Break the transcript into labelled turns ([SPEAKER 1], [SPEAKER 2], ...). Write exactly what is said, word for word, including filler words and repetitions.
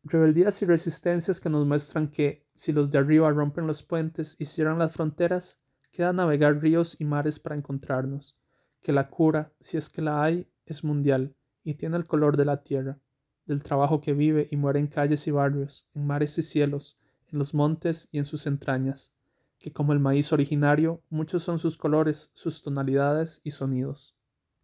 [SPEAKER 1] Rebeldías y resistencias que nos muestran que, si los de arriba rompen los puentes y cierran las fronteras, queda navegar ríos y mares para encontrarnos, que la cura, si es que la hay, es mundial y tiene el color de la tierra, del trabajo que vive y muere en calles y barrios, en mares y cielos, en los montes y en sus entrañas, que como el maíz originario, muchos son sus colores, sus tonalidades y sonidos.